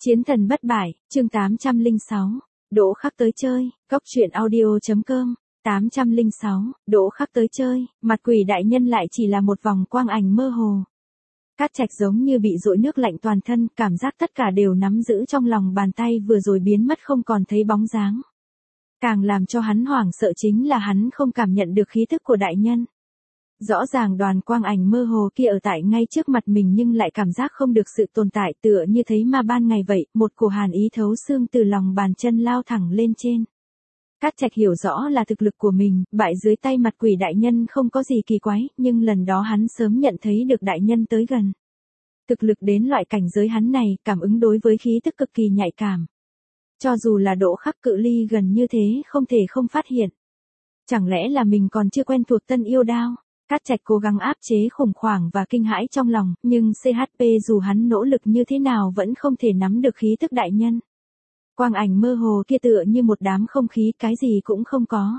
Chiến thần bất bại, chương 806, Đỗ Khắc tới chơi, góc truyện audio.com, 806, Đỗ Khắc tới chơi, mặt quỷ đại nhân lại chỉ là một vòng quang ảnh mơ hồ. Cát Trạch giống như bị dội nước lạnh toàn thân, cảm giác tất cả đều nắm giữ trong lòng bàn tay vừa rồi biến mất không còn thấy bóng dáng. Càng làm cho hắn hoảng sợ chính là hắn không cảm nhận được khí thức của đại nhân. Rõ ràng đoàn quang ảnh mơ hồ kia ở tại ngay trước mặt mình nhưng lại cảm giác không được sự tồn tại tựa như thấy ma ban ngày vậy, một cổ hàn ý thấu xương từ lòng bàn chân lao thẳng lên trên. Cát Trạch hiểu rõ là thực lực của mình, bại dưới tay mặt quỷ đại nhân không có gì kỳ quái, nhưng lần đó hắn sớm nhận thấy được đại nhân tới gần. Thực lực đến loại cảnh giới hắn này, cảm ứng đối với khí tức cực kỳ nhạy cảm. Cho dù là Đỗ Khắc cự ly gần như thế không thể không phát hiện. Chẳng lẽ là mình còn chưa quen thuộc tân yêu đao? Cát Trạch cố gắng áp chế khủng hoảng và kinh hãi trong lòng, nhưng CHP dù hắn nỗ lực như thế nào vẫn không thể nắm được khí tức đại nhân. Quang ảnh mơ hồ kia tựa như một đám không khí, cái gì cũng không có.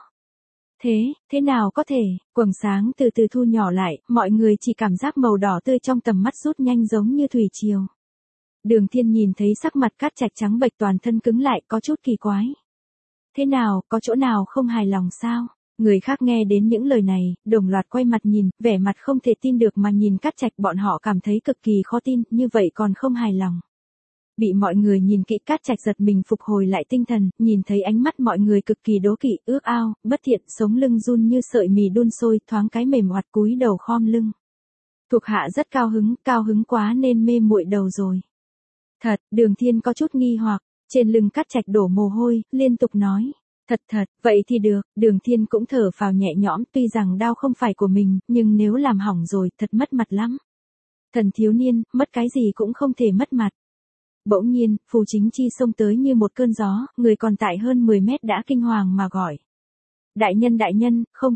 Thế nào có thể, quầng sáng từ từ thu nhỏ lại, mọi người chỉ cảm giác màu đỏ tươi trong tầm mắt rút nhanh giống như thủy triều. Đường Thiên nhìn thấy sắc mặt Cát Trạch trắng bệch toàn thân cứng lại có chút kỳ quái. Thế nào, có chỗ nào không hài lòng sao? Người khác nghe đến những lời này, đồng loạt quay mặt nhìn, vẻ mặt không thể tin được mà nhìn Cát Trạch, bọn họ cảm thấy cực kỳ khó tin, như vậy còn không hài lòng. Bị mọi người nhìn kỹ, Cát Trạch giật mình phục hồi lại tinh thần, nhìn thấy ánh mắt mọi người cực kỳ đố kỵ, ước ao, bất thiện, sống lưng run như sợi mì đun sôi, thoáng cái mềm oặt cúi đầu khom lưng. Thuộc hạ rất cao hứng quá nên mê muội đầu rồi. Thật, Đường Thiên có chút nghi hoặc, trên lưng Cát Trạch đổ mồ hôi, liên tục nói. Thật, vậy thì được, Đường Thiên cũng thở phào nhẹ nhõm, tuy rằng đao không phải của mình, nhưng nếu làm hỏng rồi, thật mất mặt lắm. Thần thiếu niên, mất cái gì cũng không thể mất mặt. Bỗng nhiên, Phù Chính Chi xông tới như một cơn gió, người còn tại hơn 10 mét đã kinh hoàng mà gọi. Đại nhân, không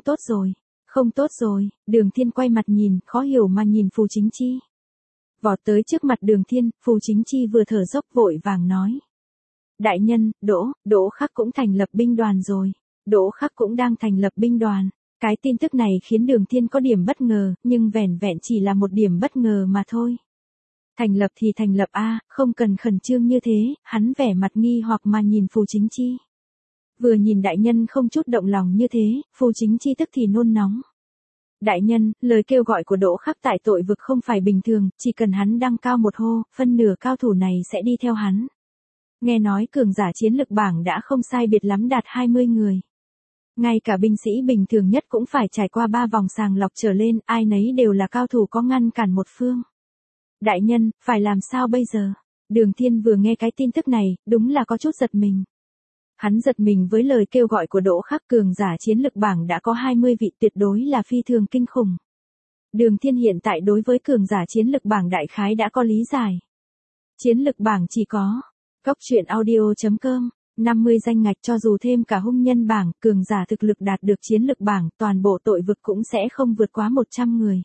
tốt rồi, Đường Thiên quay mặt nhìn, khó hiểu mà nhìn Phù Chính Chi. Vọt tới trước mặt Đường Thiên, Phù Chính Chi vừa thở dốc vội vàng nói. Đại nhân, Đỗ Khắc cũng thành lập binh đoàn rồi. Đỗ Khắc cũng đang thành lập binh đoàn. Cái tin tức này khiến Đường Thiên có điểm bất ngờ, nhưng vẻn vẹn chỉ là một điểm bất ngờ mà thôi. Thành lập thì thành lập a, không cần khẩn trương như thế, hắn vẻ mặt nghi hoặc mà nhìn Phù Chính Chi. Vừa nhìn đại nhân không chút động lòng như thế, Phù Chính Chi tức thì nôn nóng. Đại nhân, lời kêu gọi của Đỗ Khắc tại tội vực không phải bình thường, chỉ cần hắn đăng cao một hô, phân nửa cao thủ này sẽ đi theo hắn. Nghe nói cường giả chiến lực bảng đã không sai biệt lắm đạt 20 người. Ngay cả binh sĩ bình thường nhất cũng phải trải qua 3 vòng sàng lọc trở lên, ai nấy đều là cao thủ có ngăn cản một phương. Đại nhân, phải làm sao bây giờ? Đường Thiên vừa nghe cái tin tức này, đúng là có chút giật mình. Hắn giật mình với lời kêu gọi của Đỗ Khắc, cường giả chiến lực bảng đã có 20 vị, tuyệt đối là phi thường kinh khủng. Đường Thiên hiện tại đối với cường giả chiến lực bảng đại khái đã có lý giải. Chiến lực bảng chỉ có góc truyện audio.com, 50 danh ngạch, cho dù thêm cả hung nhân bảng, cường giả thực lực đạt được chiến lực bảng, toàn bộ tội vực cũng sẽ không vượt quá 100 người.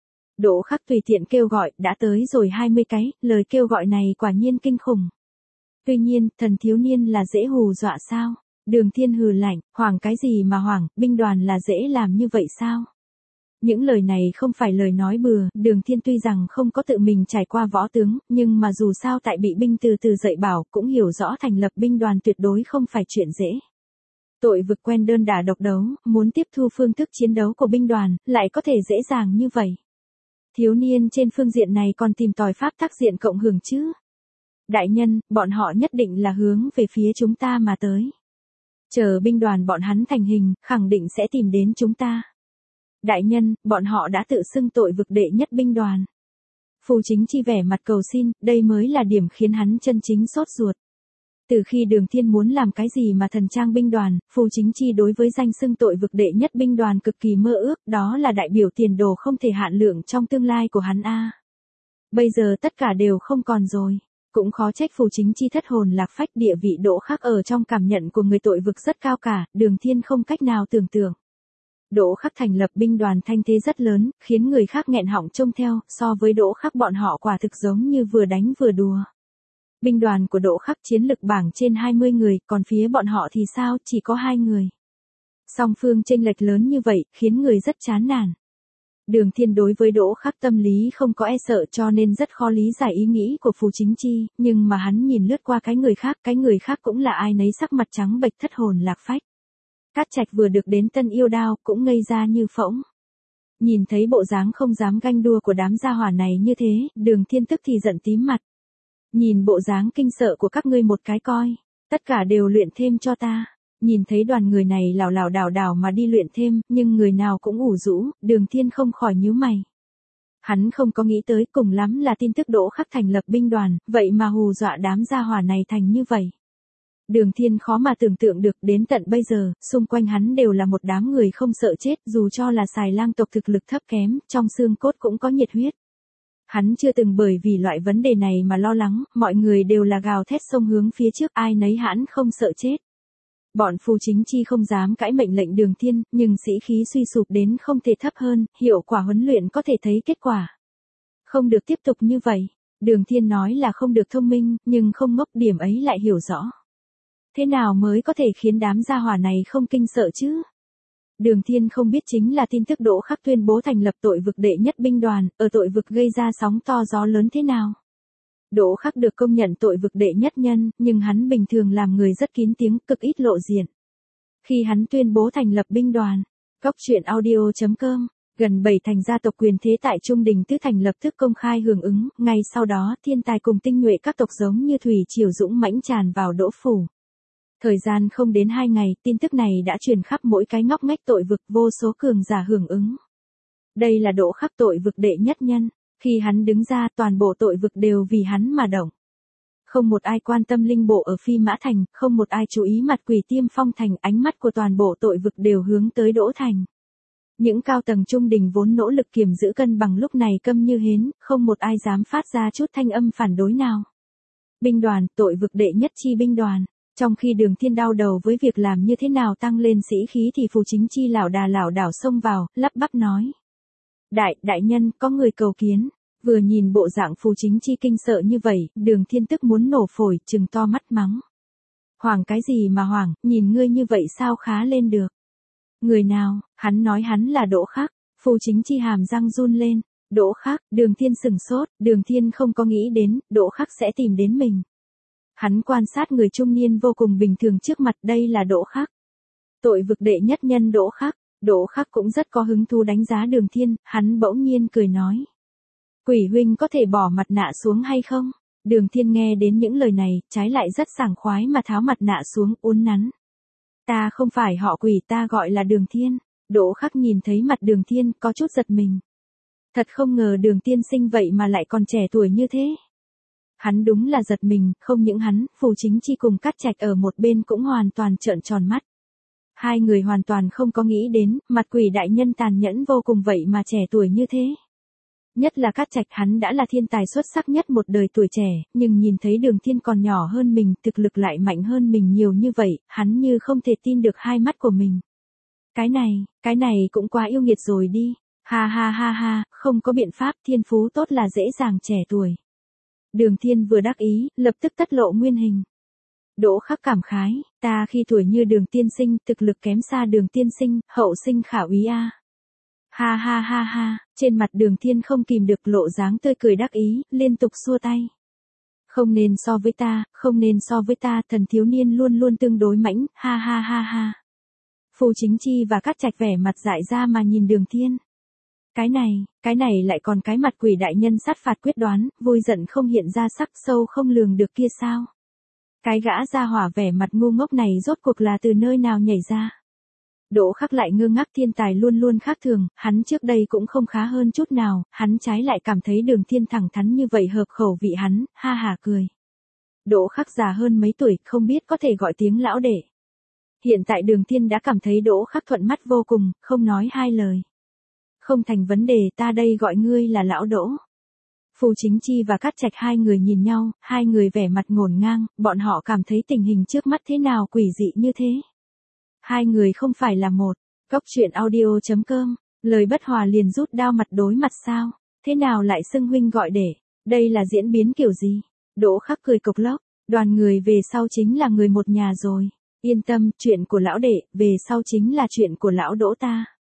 Đỗ Khắc tùy tiện kêu gọi, đã tới rồi 20 cái, lời kêu gọi này quả nhiên kinh khủng. Tuy nhiên, thần thiếu niên là dễ hù dọa sao? Đường Thiên hừ lạnh, hoảng cái gì mà hoảng, binh đoàn là dễ làm như vậy sao? Những lời này không phải lời nói bừa, Đường Thiên tuy rằng không có tự mình trải qua võ tướng, nhưng mà dù sao tại bị binh từ từ dạy bảo, cũng hiểu rõ thành lập binh đoàn tuyệt đối không phải chuyện dễ. Tội vực quen đơn đả độc đấu, muốn tiếp thu phương thức chiến đấu của binh đoàn, lại có thể dễ dàng như vậy. Thiếu niên trên phương diện này còn tìm tòi pháp tác diện cộng hưởng chứ. Đại nhân, bọn họ nhất định là hướng về phía chúng ta mà tới. Chờ binh đoàn bọn hắn thành hình, khẳng định sẽ tìm đến chúng ta. Đại nhân, bọn họ đã tự xưng tội vực đệ nhất binh đoàn. Phù Chính Chi vẻ mặt cầu xin, đây mới là điểm khiến hắn chân chính sốt ruột. Từ khi Đường Thiên muốn làm cái gì mà thần trang binh đoàn, Phù Chính Chi đối với danh xưng tội vực đệ nhất binh đoàn cực kỳ mơ ước, đó là đại biểu tiền đồ không thể hạn lượng trong tương lai của hắn a. Bây giờ tất cả đều không còn rồi. Cũng khó trách Phù Chính Chi thất hồn lạc phách, địa vị Đỗ Khắc ở trong cảm nhận của người tội vực rất cao cả, Đường Thiên không cách nào tưởng tượng. Đỗ Khắc thành lập binh đoàn thanh thế rất lớn, khiến người khác nghẹn họng trông theo, so với Đỗ Khắc bọn họ quả thực giống như vừa đánh vừa đùa. Binh đoàn của Đỗ Khắc chiến lực bảng trên 20 người, còn phía bọn họ thì sao, chỉ có 2 người. Song phương chênh lệch lớn như vậy, khiến người rất chán nản. Đường Thiên đối với Đỗ Khắc tâm lý không có e sợ cho nên rất khó lý giải ý nghĩ của Phù Chính Chi, nhưng mà hắn nhìn lướt qua cái người khác cũng là ai nấy sắc mặt trắng bệch thất hồn lạc phách. Cát Trạch vừa được đến Tân Yêu Đao cũng ngây ra như phỗng. Nhìn thấy bộ dáng không dám ganh đua của đám gia hỏa này như thế, Đường Thiên tức thì giận tím mặt. Nhìn bộ dáng kinh sợ của các ngươi một cái coi, tất cả đều luyện thêm cho ta. Nhìn thấy đoàn người này lảo lảo đảo đảo mà đi luyện thêm, nhưng người nào cũng ủ rũ, Đường Thiên không khỏi nhíu mày. Hắn không có nghĩ tới cùng lắm là tin tức Đỗ Khắc thành lập binh đoàn, vậy mà hù dọa đám gia hỏa này thành như vậy. Đường Thiên khó mà tưởng tượng được đến tận bây giờ, xung quanh hắn đều là một đám người không sợ chết dù cho là xài lang tộc thực lực thấp kém, trong xương cốt cũng có nhiệt huyết. Hắn chưa từng bởi vì loại vấn đề này mà lo lắng, mọi người đều là gào thét xông hướng phía trước ai nấy hãn không sợ chết. Bọn Phù Chính Chi không dám cãi mệnh lệnh Đường Thiên, nhưng sĩ khí suy sụp đến không thể thấp hơn, hiệu quả huấn luyện có thể thấy kết quả. Không được tiếp tục như vậy. Đường Thiên nói là không được thông minh, nhưng không ngốc điểm ấy lại hiểu rõ. Thế nào mới có thể khiến đám gia hỏa này không kinh sợ chứ? Đường Thiên không biết chính là tin tức Đỗ Khắc tuyên bố thành lập tội vực đệ nhất binh đoàn, ở tội vực gây ra sóng to gió lớn thế nào. Đỗ Khắc được công nhận tội vực đệ nhất nhân, nhưng hắn bình thường làm người rất kín tiếng, cực ít lộ diện. Khi hắn tuyên bố thành lập binh đoàn, Góc Truyện Audio.com, gần 7 thành gia tộc quyền thế tại Trung Đình Tứ Thành lập tức công khai hưởng ứng, ngay sau đó thiên tài cùng tinh nhuệ các tộc giống như thủy triều dũng mãnh tràn vào Đỗ phủ. Thời gian không đến 2 ngày, tin tức này đã truyền khắp mỗi cái ngóc ngách tội vực, vô số cường giả hưởng ứng. Đây là Đỗ Khắc tội vực đệ nhất nhân, khi hắn đứng ra toàn bộ tội vực đều vì hắn mà động. Không một ai quan tâm linh bộ ở Phi Mã Thành, không một ai chú ý mặt quỷ Tiêm Phong Thành, ánh mắt của toàn bộ tội vực đều hướng tới Đỗ Thành. Những cao tầng Trung Đình vốn nỗ lực kiềm giữ cân bằng lúc này câm như hến, không một ai dám phát ra chút thanh âm phản đối nào. Binh đoàn, tội vực đệ nhất chi binh đoàn. Trong khi Đường Thiên đau đầu với việc làm như thế nào tăng lên sĩ khí thì Phù Chính Chi lảo đảo xông vào, lắp bắp nói. Đại nhân, có người cầu kiến. Vừa nhìn bộ dạng Phù Chính Chi kinh sợ như vậy, Đường Thiên tức muốn nổ phổi, trừng to mắt mắng. Hoảng cái gì mà hoảng, nhìn ngươi như vậy sao khá lên được. Người nào, hắn nói hắn là Đỗ Khắc, Phù Chính Chi hàm răng run lên. Đỗ Khắc, Đường Thiên sừng sốt, Đường Thiên không có nghĩ đến, Đỗ Khắc sẽ tìm đến mình. Hắn quan sát người trung niên vô cùng bình thường trước mặt, đây là Đỗ Khắc. Tội vực đệ nhất nhân Đỗ Khắc. Đỗ Khắc cũng rất có hứng thú đánh giá Đường Thiên, hắn bỗng nhiên cười nói. Quỷ huynh có thể bỏ mặt nạ xuống hay không? Đường Thiên nghe đến những lời này, trái lại rất sảng khoái mà tháo mặt nạ xuống, uốn nắn. Ta không phải họ Quỷ, ta gọi là Đường Thiên. Đỗ Khắc nhìn thấy mặt Đường Thiên, có chút giật mình. Thật không ngờ Đường Tiên sinh vậy mà lại còn trẻ tuổi như thế. Hắn đúng là giật mình, không những hắn, Phù Chính Chi cùng Cát Trạch ở một bên cũng hoàn toàn trợn tròn mắt. Hai người hoàn toàn không có nghĩ đến, mặt quỷ đại nhân tàn nhẫn vô cùng vậy mà trẻ tuổi như thế. Nhất là Cát Trạch, hắn đã là thiên tài xuất sắc nhất một đời tuổi trẻ, nhưng nhìn thấy Đường Thiên còn nhỏ hơn mình, thực lực lại mạnh hơn mình nhiều như vậy, hắn như không thể tin được hai mắt của mình. Cái này cũng quá yêu nghiệt rồi đi. Ha ha ha ha, không có biện pháp, thiên phú tốt là dễ dàng trẻ tuổi. Đường Thiên vừa đắc ý, lập tức tất lộ nguyên hình. Đỗ Khắc cảm khái, ta khi tuổi như Đường tiên sinh, thực lực kém xa Đường tiên sinh, hậu sinh khả úy a. Ha ha ha ha, trên mặt Đường Thiên không kìm được lộ dáng tươi cười đắc ý, liên tục xua tay. Không nên so với ta, không nên so với ta, thần thiếu niên luôn luôn tương đối mãnh, ha ha ha ha. Phù Chính Chi và Cát Trạch vẻ mặt dại ra mà nhìn Đường Thiên. Cái này lại còn cái mặt quỷ đại nhân sát phạt quyết đoán, vui giận không hiện ra sắc, sâu không lường được kia sao. Cái gã ra hỏa vẻ mặt ngu ngốc này rốt cuộc là từ nơi nào nhảy ra. Đỗ Khắc lại ngơ ngác, thiên tài luôn luôn khác thường, hắn trước đây cũng không khá hơn chút nào, hắn trái lại cảm thấy Đường Thiên thẳng thắn như vậy hợp khẩu vị hắn, ha hả cười. Đỗ Khắc già hơn mấy tuổi, không biết có thể gọi tiếng lão đệ. Hiện tại Đường Thiên đã cảm thấy Đỗ Khắc thuận mắt vô cùng, không nói hai lời. Không thành vấn đề, ta đây gọi ngươi là lão Đỗ. Phù Chính Chi và Cát Trạch hai người nhìn nhau, hai người vẻ mặt ngổn ngang, bọn họ cảm thấy tình hình trước mắt thế nào quỷ dị như thế. Hai người không phải là một. Góc Truyện Audio.com, lời bất hòa liền rút đao mặt đối mặt sao? Thế nào lại xưng huynh gọi để? Đây là diễn biến kiểu gì? Đỗ Khắc cười cộc lốc, đoàn người về sau chính là người một nhà rồi. Yên tâm, chuyện của lão đệ, về sau chính là chuyện của lão Đỗ ta.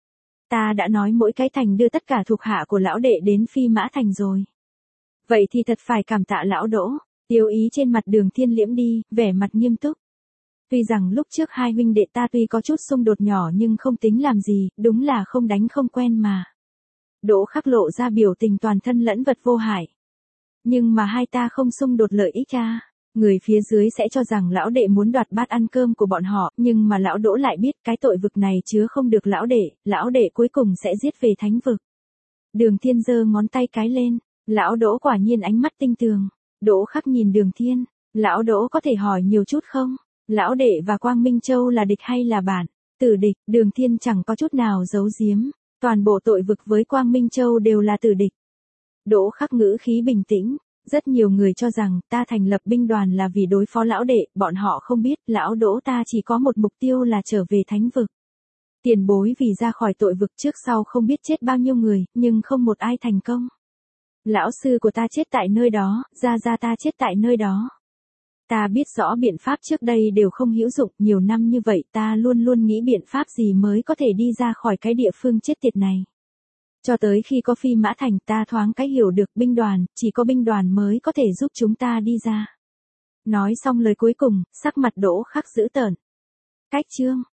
Ta đã nói mỗi cái thành đưa tất cả thuộc hạ của lão đệ đến Phi Mã Thành rồi. Vậy thì thật phải cảm tạ lão Đỗ. Tiêu ý trên mặt Đường Thiên liễm đi, vẻ mặt nghiêm túc. Tuy rằng lúc trước hai huynh đệ ta tuy có chút xung đột nhỏ nhưng không tính làm gì, đúng là không đánh không quen mà. Đỗ Khắc lộ ra biểu tình toàn thân lẫn vật vô hại. Nhưng mà hai ta không xung đột lợi ích à? Người phía dưới sẽ cho rằng lão đệ muốn đoạt bát ăn cơm của bọn họ, nhưng mà lão Đỗ lại biết cái tội vực này chứa không được lão đệ cuối cùng sẽ giết về thánh vực. Đường Thiên giơ ngón tay cái lên, lão Đỗ quả nhiên ánh mắt tinh tường. Đỗ Khắc nhìn Đường Thiên, lão Đỗ có thể hỏi nhiều chút không? Lão đệ và Quang Minh Châu là địch hay là bạn? Tử địch, Đường Thiên chẳng có chút nào giấu giếm, toàn bộ tội vực với Quang Minh Châu đều là tử địch. Đỗ Khắc ngữ khí bình tĩnh, rất nhiều người cho rằng ta thành lập binh đoàn là vì đối phó lão đệ, bọn họ không biết lão Đỗ ta chỉ có một mục tiêu là trở về thánh vực. Tiền bối vì ra khỏi tội vực trước sau không biết chết bao nhiêu người, nhưng không một ai thành công. Lão sư của ta chết tại nơi đó, gia ta chết tại nơi đó. Ta biết rõ biện pháp trước đây đều không hữu dụng, nhiều năm như vậy ta luôn luôn nghĩ biện pháp gì mới có thể đi ra khỏi cái địa phương chết tiệt này. Cho tới khi có Phi Mã Thành ta thoáng cái hiểu được binh đoàn, chỉ có binh đoàn mới có thể giúp chúng ta đi ra. Nói xong lời cuối cùng, sắc mặt Đỗ Khắc dữ tợn. Cách chương